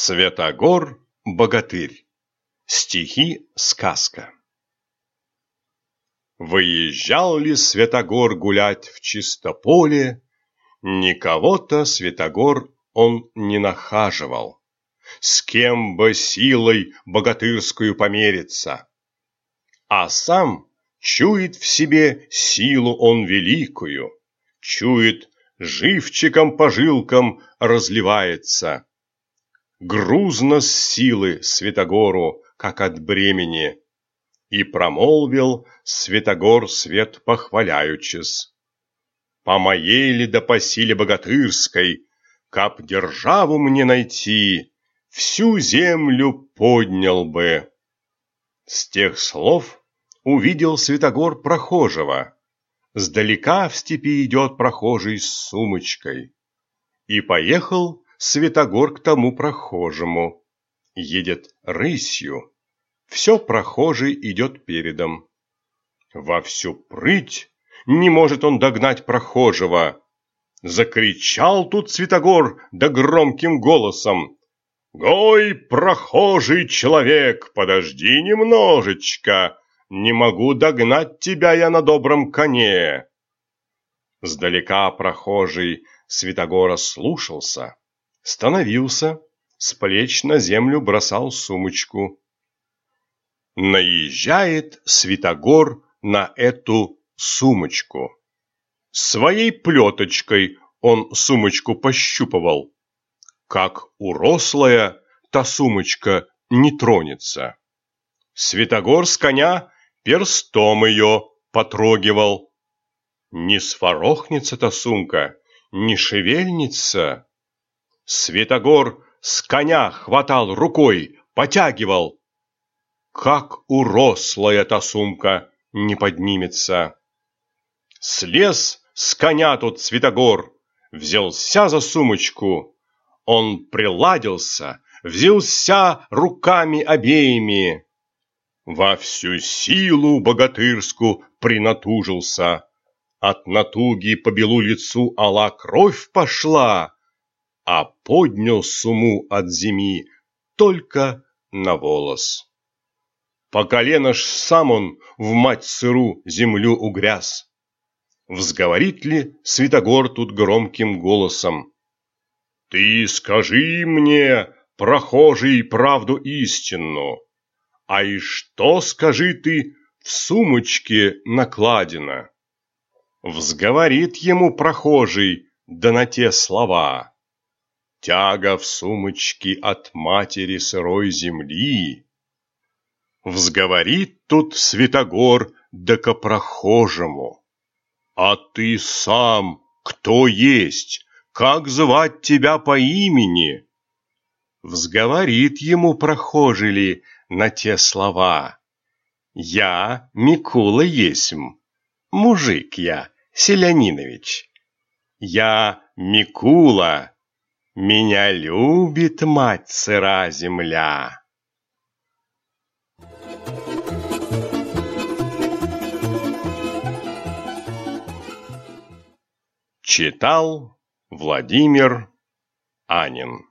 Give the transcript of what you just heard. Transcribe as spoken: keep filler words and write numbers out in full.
Святогор-богатырь. Стихи-сказка. Выезжал ли Святогор гулять в чисто поле, никого-то Святогор он не нахаживал, с кем бы силой богатырскую помериться. А сам чует в себе силу он великую, чует, живчиком по жилкам разливается. Грузно с силы Святогору, как от бремени, и промолвил Святогор свет похваляючись: по моей ли да по силе богатырской, каб державу мне найти, всю землю поднял бы. С тех слов увидел Святогор прохожего. Сдалека в степи идет прохожий с сумочкой. И поехал Святогор к тому прохожему. Едет рысью. Все прохожий идет передом. Во всю прыть не может он догнать прохожего. Закричал тут Святогор да громким голосом: «Гой, прохожий человек, подожди немножечко, не могу догнать тебя я на добром коне». Сдалека прохожий Святогора слушался, становился, с плеч на землю бросал сумочку. Наезжает Святогор на эту сумочку. Своей плеточкой он сумочку пощупывал. Как урослая, та сумочка не тронется. Святогор с коня перстом ее потрогивал. Не сворохнется та сумка, не шевельнется. Святогор с коня хватал рукой, потягивал. Как урослая та сумка не поднимется. Слез с коня тут Святогор, взялся за сумочку. Он приладился, взялся руками обеими. Во всю силу богатырскую принатужился. От натуги по белу лицу ала кровь пошла, а поднял суму от земи только на волос. По колено ж сам он в мать сыру землю угряз. Взговорит ли Святогор тут громким голосом: «Ты скажи мне, прохожий, правду истинну, а и что, скажи ты, в сумочке накладено?» Взговорит ему прохожий, да на те слова: «Тяга в сумочке от матери сырой земли». Взговорит тут Святогор да ко прохожему: «А ты сам кто есть? Как звать тебя по имени?» Взговорит ему прохожий ли на те слова: «Я Микула есмь, мужик я, Селянинович. Я Микула, меня любит мать сыра земля». Читал Владимир Анин.